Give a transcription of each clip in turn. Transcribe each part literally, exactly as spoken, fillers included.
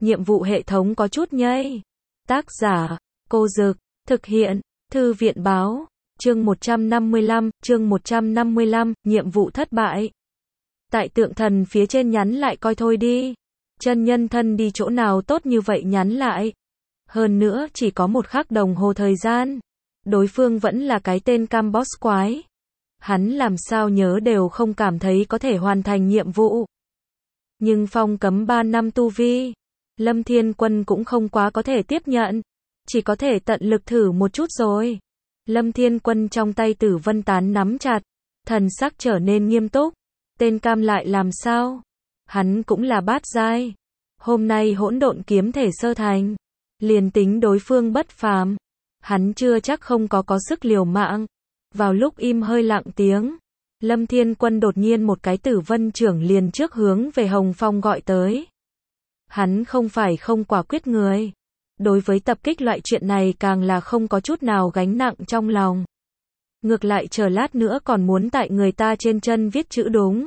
nhiệm vụ hệ thống có chút nhây. Tác giả, Cô Dực, thực hiện, Thư viện báo, chương một trăm năm mươi lăm, chương một trăm năm mươi lăm, nhiệm vụ thất bại. Tại tượng thần phía trên nhắn lại coi thôi đi. Chân nhân thân đi chỗ nào tốt như vậy nhắn lại. Hơn nữa chỉ có một khắc đồng hồ thời gian. Đối phương vẫn là cái tên cam boss quái. Hắn làm sao nhớ đều không cảm thấy có thể hoàn thành nhiệm vụ. Nhưng phong cấm ba năm tu vi. Lâm Thiên Quân cũng không quá có thể tiếp nhận. Chỉ có thể tận lực thử một chút rồi. Lâm Thiên Quân trong tay Tử Vân Tán nắm chặt. Thần sắc trở nên nghiêm túc. Tên cam lại làm sao? Hắn cũng là bát giai. Hôm nay hỗn độn kiếm thể sơ thành. Liền tính đối phương bất phàm. Hắn chưa chắc không có có sức liều mạng. Vào lúc im hơi lặng tiếng. Lâm Thiên Quân đột nhiên một cái Tử Vân trưởng liền trước hướng về Hồng Phong gọi tới. Hắn không phải không quả quyết người. Đối với tập kích loại chuyện này càng là không có chút nào gánh nặng trong lòng. Ngược lại chờ lát nữa còn muốn tại người ta trên chân viết chữ đúng.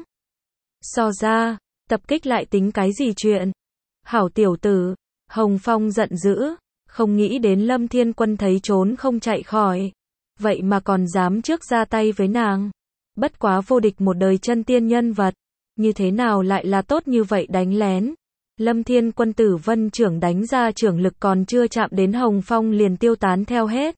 So ra, tập kích lại tính cái gì chuyện. Hảo tiểu tử, Hồng Phong giận dữ, không nghĩ đến Lâm Thiên Quân thấy trốn không chạy khỏi. Vậy mà còn dám trước ra tay với nàng. Bất quá vô địch một đời chân tiên nhân vật. Như thế nào lại là tốt như vậy đánh lén. Lâm Thiên Quân Tử Vân trưởng đánh ra trưởng lực còn chưa chạm đến Hồng Phong liền tiêu tán theo hết.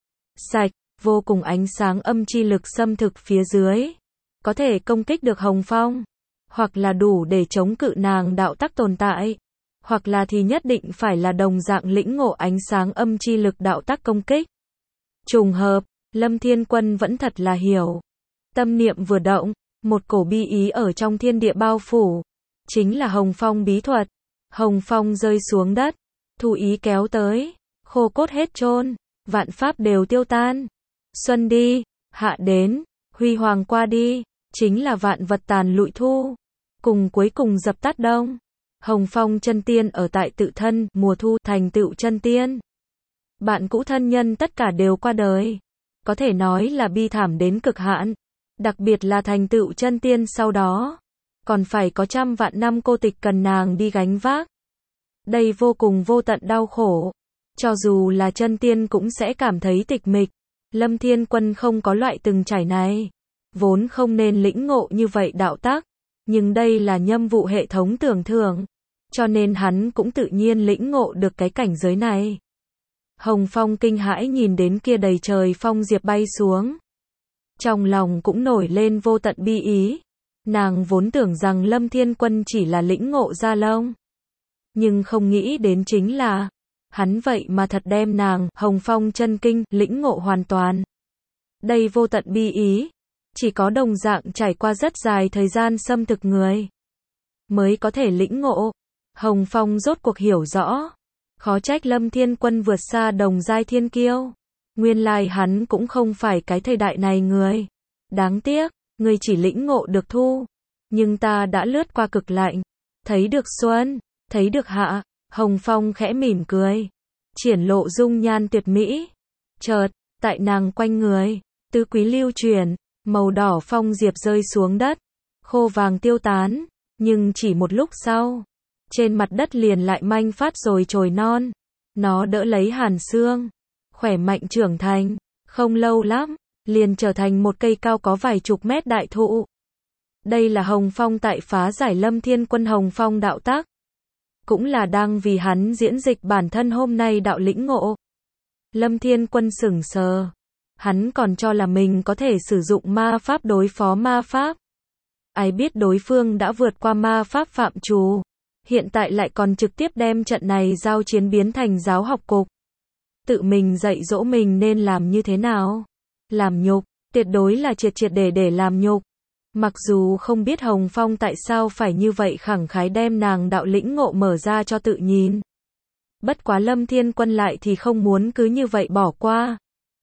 Sạch, vô cùng ánh sáng âm chi lực xâm thực phía dưới. Có thể công kích được Hồng Phong. Hoặc là đủ để chống cự nàng đạo tắc tồn tại. Hoặc là thì nhất định phải là đồng dạng lĩnh ngộ ánh sáng âm chi lực đạo tắc công kích. Trùng hợp, Lâm Thiên Quân vẫn thật là hiểu. Tâm niệm vừa động, một cổ bi ý ở trong thiên địa bao phủ. Chính là Hồng Phong bí thuật. Hồng Phong rơi xuống đất. Thu ý kéo tới. Khô cốt hết chôn. Vạn pháp đều tiêu tan. Xuân đi. Hạ đến. Huy hoàng qua đi. Chính là vạn vật tàn lụi thu. Cùng cuối cùng dập tắt đông. Hồng Phong chân tiên ở tại tự thân. Mùa thu thành tựu chân tiên. Bạn cũ thân nhân tất cả đều qua đời. Có thể nói là bi thảm đến cực hạn. Đặc biệt là thành tựu chân tiên sau đó. Còn phải có trăm vạn năm cô tịch cần nàng đi gánh vác. Đây vô cùng vô tận đau khổ. Cho dù là chân tiên cũng sẽ cảm thấy tịch mịch. Lâm Thiên Quân không có loại từng trải này. Vốn không nên lĩnh ngộ như vậy đạo tác. Nhưng đây là nhiệm vụ hệ thống tưởng thưởng. Cho nên hắn cũng tự nhiên lĩnh ngộ được cái cảnh giới này. Hồng Phong kinh hãi nhìn đến kia đầy trời phong diệp bay xuống. Trong lòng cũng nổi lên vô tận bi ý. Nàng vốn tưởng rằng Lâm Thiên Quân chỉ là lĩnh ngộ ra lông. Nhưng không nghĩ đến chính là, hắn vậy mà thật đem nàng, Hồng Phong chân kinh, lĩnh ngộ hoàn toàn. Đây vô tận bi ý, chỉ có đồng dạng trải qua rất dài thời gian xâm thực người, mới có thể lĩnh ngộ. Hồng Phong rốt cuộc hiểu rõ. Khó trách Lâm Thiên Quân vượt xa đồng giai thiên kiêu. Nguyên lai hắn cũng không phải cái thời đại này người. Đáng tiếc. Người chỉ lĩnh ngộ được thu. Nhưng ta đã lướt qua cực lạnh. Thấy được xuân. Thấy được hạ. Hồng Phong khẽ mỉm cười. Triển lộ dung nhan tuyệt mỹ. Chợt, tại nàng quanh người. Tứ quý lưu chuyển. Màu đỏ phong diệp rơi xuống đất. Khô vàng tiêu tán. Nhưng chỉ một lúc sau. Trên mặt đất liền lại manh phát rồi chồi non. Nó đỡ lấy hàn xương. Khỏe mạnh trưởng thành. Không lâu lắm. Liền trở thành một cây cao có vài chục mét đại thụ. Đây là Hồng Phong tại phá giải Lâm Thiên Quân Hồng Phong đạo tác. Cũng là đang vì hắn diễn dịch bản thân hôm nay đạo lĩnh ngộ. Lâm Thiên Quân sững sờ. Hắn còn cho là mình có thể sử dụng ma pháp đối phó ma pháp. Ai biết đối phương đã vượt qua ma pháp phạm trù. Hiện tại lại còn trực tiếp đem trận này giao chiến biến thành giáo học cục. Tự mình dạy dỗ mình nên làm như thế nào. Làm nhục, tuyệt đối là triệt triệt để để làm nhục. Mặc dù không biết Hồng Phong tại sao phải như vậy khẳng khái đem nàng đạo lĩnh ngộ mở ra cho tự nhìn. Bất quá Lâm Thiên Quân lại thì không muốn cứ như vậy bỏ qua.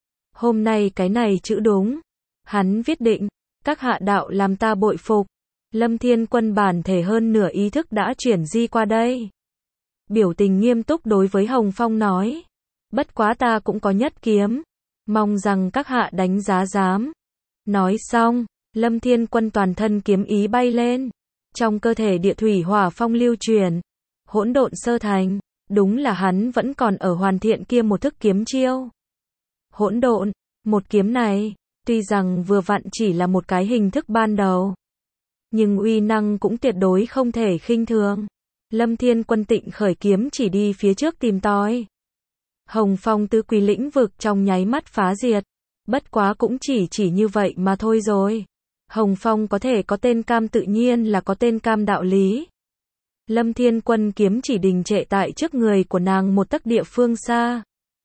Hôm nay cái này chữ đúng. Hắn viết định, các hạ đạo làm ta bội phục. Lâm Thiên Quân bản thể hơn nửa ý thức đã chuyển di qua đây. Biểu tình nghiêm túc đối với Hồng Phong nói. Bất quá ta cũng có nhất kiếm. Mong rằng các hạ đánh giá dám. Nói xong, Lâm Thiên Quân toàn thân kiếm ý bay lên. Trong cơ thể địa thủy hỏa phong lưu truyền. Hỗn độn sơ thành, đúng là hắn vẫn còn ở hoàn thiện kia một thức kiếm chiêu. Hỗn độn, một kiếm này, tuy rằng vừa vặn chỉ là một cái hình thức ban đầu, nhưng uy năng cũng tuyệt đối không thể khinh thường. Lâm Thiên Quân tịnh khởi kiếm chỉ đi phía trước tìm tòi. Hồng Phong tứ quý lĩnh vực trong nháy mắt phá diệt. Bất quá cũng chỉ chỉ như vậy mà thôi rồi. Hồng Phong có thể có tên cam tự nhiên là có tên cam đạo lý. Lâm Thiên Quân kiếm chỉ đình trệ tại trước người của nàng một tấc địa phương xa.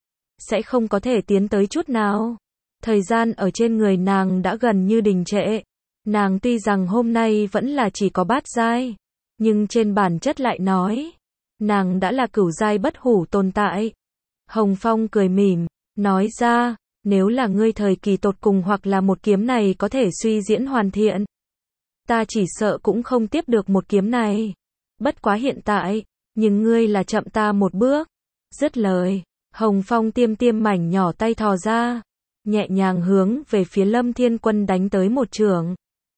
Sẽ không có thể tiến tới chút nào. Thời gian ở trên người nàng đã gần như đình trệ. Nàng tuy rằng hôm nay vẫn là chỉ có bát giai, nhưng trên bản chất lại nói, nàng đã là cửu giai bất hủ tồn tại. Hồng Phong cười mỉm, nói ra, nếu là ngươi thời kỳ tột cùng hoặc là một kiếm này có thể suy diễn hoàn thiện, ta chỉ sợ cũng không tiếp được một kiếm này. Bất quá hiện tại, nhưng ngươi là chậm ta một bước. Dứt lời, Hồng Phong tiêm tiêm mảnh nhỏ tay thò ra, nhẹ nhàng hướng về phía Lâm Thiên Quân đánh tới một chưởng.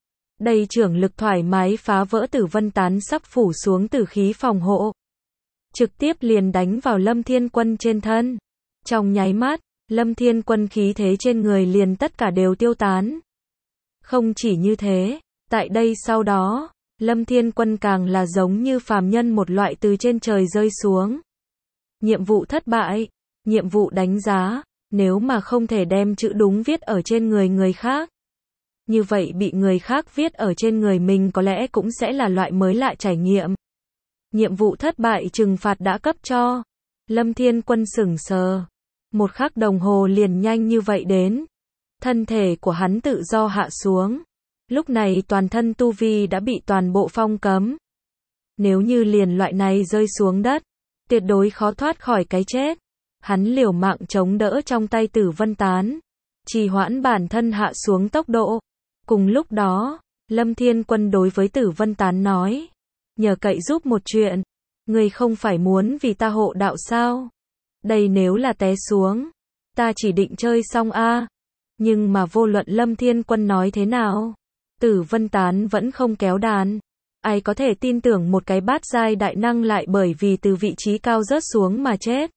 Đây chưởng lực thoải mái phá vỡ Tử Vân Tán sắp phủ xuống tử khí phòng hộ. Trực tiếp liền đánh vào Lâm Thiên Quân trên thân. Trong nháy mắt, Lâm Thiên Quân khí thế trên người liền tất cả đều tiêu tán. Không chỉ như thế, tại đây sau đó, Lâm Thiên Quân càng là giống như phàm nhân một loại từ trên trời rơi xuống. Nhiệm vụ thất bại, nhiệm vụ đánh giá, nếu mà không thể đem chữ đúng viết ở trên người người khác, như vậy bị người khác viết ở trên người mình có lẽ cũng sẽ là loại mới lạ trải nghiệm. Nhiệm vụ thất bại trừng phạt đã cấp cho. Lâm Thiên Quân sững sờ. Một khắc đồng hồ liền nhanh như vậy đến. Thân thể của hắn tự do hạ xuống. Lúc này toàn thân tu vi đã bị toàn bộ phong cấm. Nếu như liền loại này rơi xuống đất, tuyệt đối khó thoát khỏi cái chết. Hắn liều mạng chống đỡ trong tay Tử Vân Tán, trì hoãn bản thân hạ xuống tốc độ. Cùng lúc đó, Lâm Thiên Quân đối với Tử Vân Tán nói, nhờ cậy giúp một chuyện, ngươi không phải muốn vì ta hộ đạo sao? Đây nếu là té xuống, ta chỉ định chơi xong a. Nhưng mà vô luận Lâm Thiên Quân nói thế nào, Tử Vân Tán vẫn không kéo đàn. Ai có thể tin tưởng một cái bát giai đại năng lại bởi vì từ vị trí cao rớt xuống mà chết?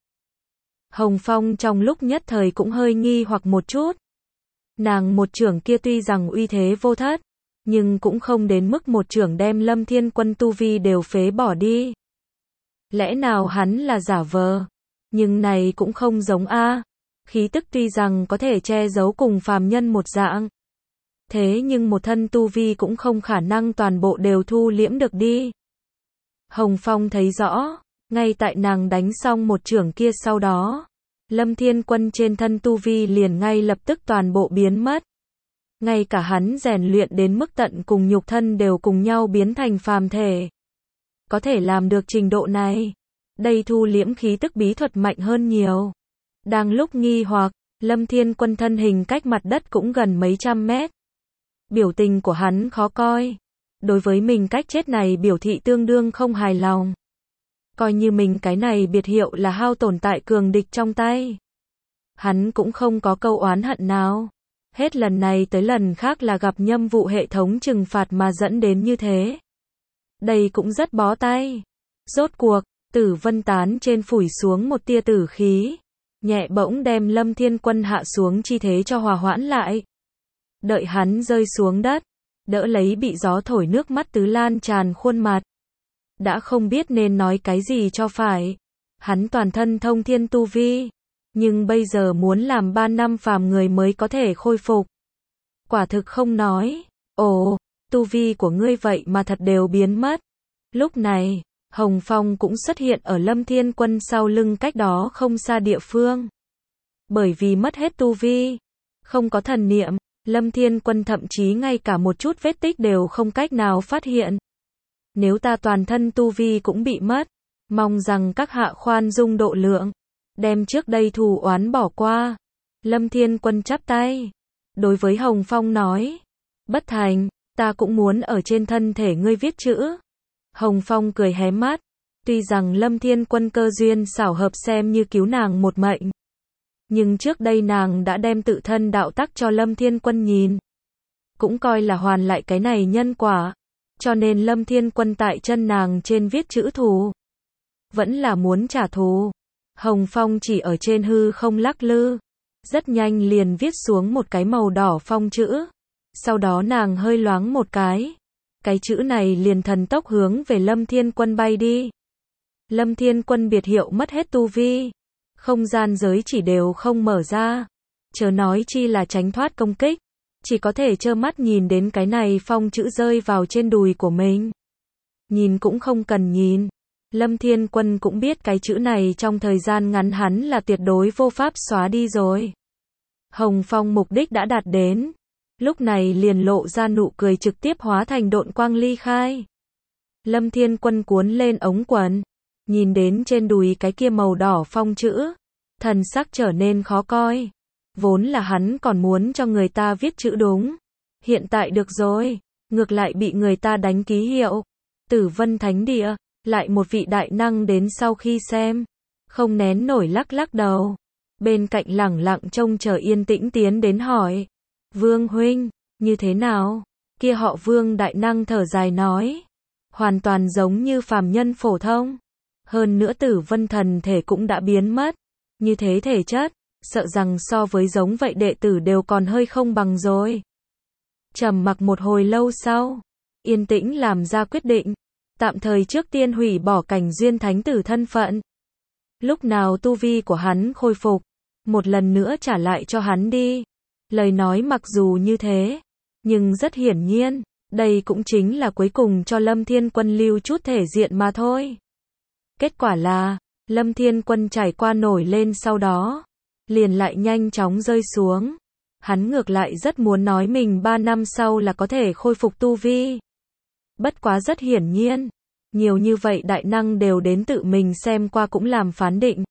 Hồng Phong trong lúc nhất thời cũng hơi nghi hoặc một chút. Nàng một chưởng kia tuy rằng uy thế vô thất, nhưng cũng không đến mức một chưởng đem Lâm Thiên Quân tu vi đều phế bỏ đi. Lẽ nào hắn là giả vờ? Nhưng này cũng không giống a. Khí tức tuy rằng có thể che giấu cùng phàm nhân một dạng, thế nhưng một thân tu vi cũng không khả năng toàn bộ đều thu liễm được đi. Hồng Phong thấy rõ, ngay tại nàng đánh xong một chưởng kia sau đó, Lâm Thiên Quân trên thân tu vi liền ngay lập tức toàn bộ biến mất. Ngay cả hắn rèn luyện đến mức tận cùng nhục thân đều cùng nhau biến thành phàm thể. Có thể làm được trình độ này, đây thu liễm khí tức bí thuật mạnh hơn nhiều. Đang lúc nghi hoặc, Lâm Thiên Quân thân hình cách mặt đất cũng gần mấy trăm mét. Biểu tình của hắn khó coi. Đối với mình cách chết này biểu thị tương đương không hài lòng. Coi như mình cái này biệt hiệu là hao tổn tại cường địch trong tay. Hắn cũng không có câu oán hận nào. Hết lần này tới lần khác là gặp nhâm vụ hệ thống trừng phạt mà dẫn đến như thế. Đây cũng rất bó tay. Rốt cuộc, Tử Vân Tán trên phủi xuống một tia tử khí. Nhẹ bỗng đem Lâm Thiên Quân hạ xuống chi thế cho hòa hoãn lại. Đợi hắn rơi xuống đất, đỡ lấy bị gió thổi nước mắt tứ lan tràn khuôn mặt. Đã không biết nên nói cái gì cho phải. Hắn toàn thân thông thiên tu vi, nhưng bây giờ muốn làm ba năm phàm người mới có thể khôi phục. Quả thực không nói. Ồ, tu vi của ngươi vậy mà thật đều biến mất. Lúc này, Hồng Phong cũng xuất hiện ở Lâm Thiên Quân sau lưng cách đó không xa địa phương. Bởi vì mất hết tu vi, không có thần niệm, Lâm Thiên Quân thậm chí ngay cả một chút vết tích đều không cách nào phát hiện. Nếu ta toàn thân tu vi cũng bị mất, mong rằng các hạ khoan dung độ lượng, đem trước đây thù oán bỏ qua. Lâm Thiên Quân chắp tay, đối với Hồng Phong nói, bất thành, ta cũng muốn ở trên thân thể ngươi viết chữ. Hồng Phong cười hé mắt, tuy rằng Lâm Thiên Quân cơ duyên xảo hợp xem như cứu nàng một mệnh, nhưng trước đây nàng đã đem tự thân đạo tắc cho Lâm Thiên Quân nhìn, cũng coi là hoàn lại cái này nhân quả, cho nên Lâm Thiên Quân tại chân nàng trên viết chữ thù. vẫn là muốn trả thù. Hồng Phong chỉ ở trên hư không lắc lư, rất nhanh liền viết xuống một cái màu đỏ phong chữ. Sau đó nàng hơi loáng một cái, cái chữ này liền thần tốc hướng về Lâm Thiên Quân bay đi. Lâm Thiên Quân biệt hiệu mất hết tu vi, không gian giới chỉ đều không mở ra, chớ nói chi là tránh thoát công kích, chỉ có thể trơ mắt nhìn đến cái này phong chữ rơi vào trên đùi của mình. Nhìn cũng không cần nhìn, Lâm Thiên Quân cũng biết cái chữ này trong thời gian ngắn hắn là tuyệt đối vô pháp xóa đi rồi. Hồng Phong mục đích đã đạt đến, lúc này liền lộ ra nụ cười, trực tiếp hóa thành độn quang ly khai. Lâm Thiên Quân cuốn lên ống quần, nhìn đến trên đùi cái kia màu đỏ phong chữ, thần sắc trở nên khó coi. Vốn là hắn còn muốn cho người ta viết chữ đúng, hiện tại được rồi, ngược lại bị người ta đánh ký hiệu. Tử Vân Thánh Địa, lại một vị đại năng đến sau khi xem, không nén nổi lắc lắc đầu. Bên cạnh lẳng lặng trông chờ Yên Tĩnh tiến đến hỏi, Vương huynh, như thế nào? Kia họ Vương đại năng thở dài nói, hoàn toàn giống như phàm nhân phổ thông. Hơn nữa Tử Vân thần thể cũng đã biến mất, như thế thể chất, sợ rằng so với giống vậy đệ tử đều còn hơi không bằng rồi. Trầm mặc một hồi lâu sau, Yên Tĩnh làm ra quyết định, tạm thời trước tiên hủy bỏ Cảnh Duyên thánh tử thân phận. Lúc nào tu vi của hắn khôi phục, một lần nữa trả lại cho hắn đi. Lời nói mặc dù như thế, nhưng rất hiển nhiên, đây cũng chính là cuối cùng cho Lâm Thiên Quân lưu chút thể diện mà thôi. Kết quả là, Lâm Thiên Quân trải qua nổi lên sau đó, liền lại nhanh chóng rơi xuống. Hắn ngược lại rất muốn nói mình ba năm sau là có thể khôi phục tu vi. Bất quá rất hiển nhiên, nhiều như vậy đại năng đều đến tự mình xem qua cũng làm phán định.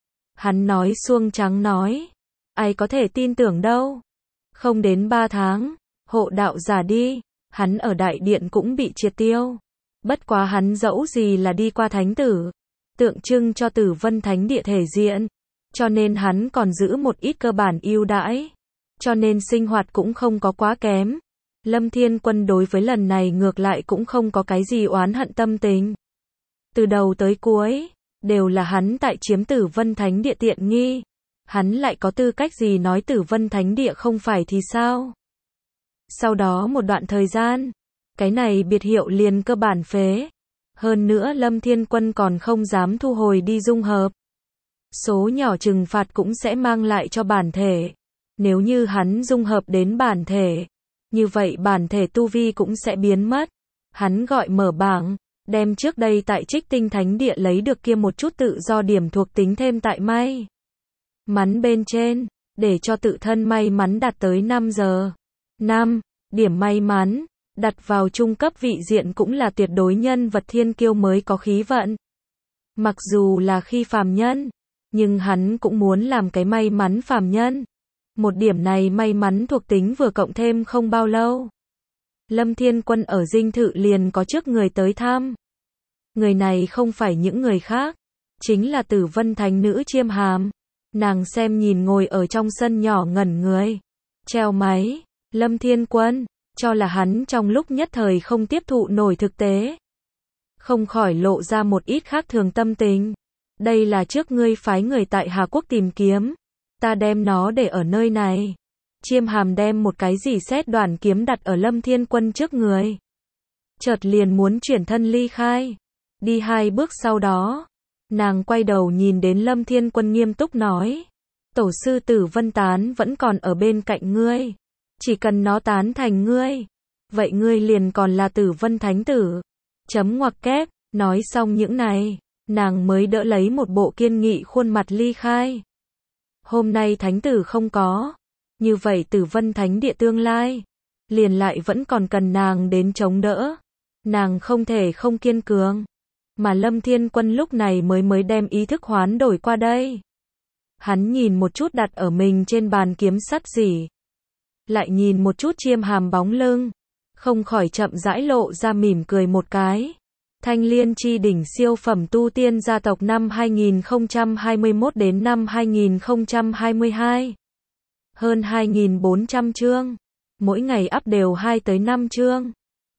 Hắn nói xuông trắng nói, ai có thể tin tưởng đâu. Không đến ba tháng, hộ đạo giả đi, hắn ở đại điện cũng bị triệt tiêu. Bất quá hắn dẫu gì là đi qua thánh tử, tượng trưng cho Tử Vân Thánh Địa thể diện, cho nên hắn còn giữ một ít cơ bản ưu đãi, cho nên sinh hoạt cũng không có quá kém. Lâm Thiên Quân đối với lần này ngược lại cũng không có cái gì oán hận tâm tình. Từ đầu tới cuối, đều là hắn tại chiếm Tử Vân Thánh Địa tiện nghi. Hắn lại có tư cách gì nói Tử Vân Thánh Địa không phải thì sao? Sau đó một đoạn thời gian, cái này biệt hiệu liền cơ bản phế. Hơn nữa Lâm Thiên Quân còn không dám thu hồi đi dung hợp. Số nhỏ trừng phạt cũng sẽ mang lại cho bản thể. Nếu như hắn dung hợp đến bản thể, như vậy bản thể tu vi cũng sẽ biến mất. Hắn gọi mở bảng, đem trước đây tại Trích Tinh Thánh Địa lấy được kia một chút tự do điểm thuộc tính thêm tại may mắn bên trên, để cho tự thân may mắn đạt tới năm giờ. năm điểm may mắn, đặt vào trung cấp vị diện cũng là tuyệt đối nhân vật thiên kiêu mới có khí vận. Mặc dù là khi phàm nhân, nhưng hắn cũng muốn làm cái may mắn phàm nhân. Một điểm này may mắn thuộc tính vừa cộng thêm không bao lâu, Lâm Thiên Quân ở dinh thự liền có trước người tới thăm. Người này không phải những người khác, chính là Tử Vân Thánh Nữ Chiêm Hàm. Nàng xem nhìn ngồi ở trong sân nhỏ ngẩn người, treo máy. Lâm Thiên Quân cho là hắn trong lúc nhất thời không tiếp thụ nổi thực tế, không khỏi lộ ra một ít khác thường tâm tình. Đây là trước ngươi phái người tại Hà Quốc tìm kiếm, ta đem nó để ở nơi này. Chiêm Hàm đem một cái dỉ xét đoàn kiếm đặt ở Lâm Thiên Quân trước người, chợt liền muốn chuyển thân ly khai. Đi hai bước sau đó, nàng quay đầu nhìn đến Lâm Thiên Quân nghiêm túc nói, tổ sư Tử Vân Tán vẫn còn ở bên cạnh ngươi, chỉ cần nó tán thành ngươi, vậy ngươi liền còn là Tử Vân Thánh Tử. Chấm ngoặc kép, nói xong những này, nàng mới đỡ lấy một bộ kiên nghị khuôn mặt ly khai. Hôm nay Thánh Tử không có, như vậy Tử Vân Thánh Địa tương lai, liền lại vẫn còn cần nàng đến chống đỡ. Nàng không thể không kiên cường. Mà Lâm Thiên Quân lúc này mới mới đem ý thức hoán đổi qua đây. Hắn nhìn một chút đặt ở mình trên bàn kiếm sắt gì, lại nhìn một chút Chiêm Hàm bóng lưng, không khỏi chậm rãi lộ ra mỉm cười một cái. Thanh Liên Chi Đỉnh siêu phẩm tu tiên gia tộc năm hai nghìn không trăm hai mươi mốt đến năm hai nghìn không trăm hai mươi hai. Hơn hai nghìn bốn trăm chương, mỗi ngày up đều hai tới năm chương.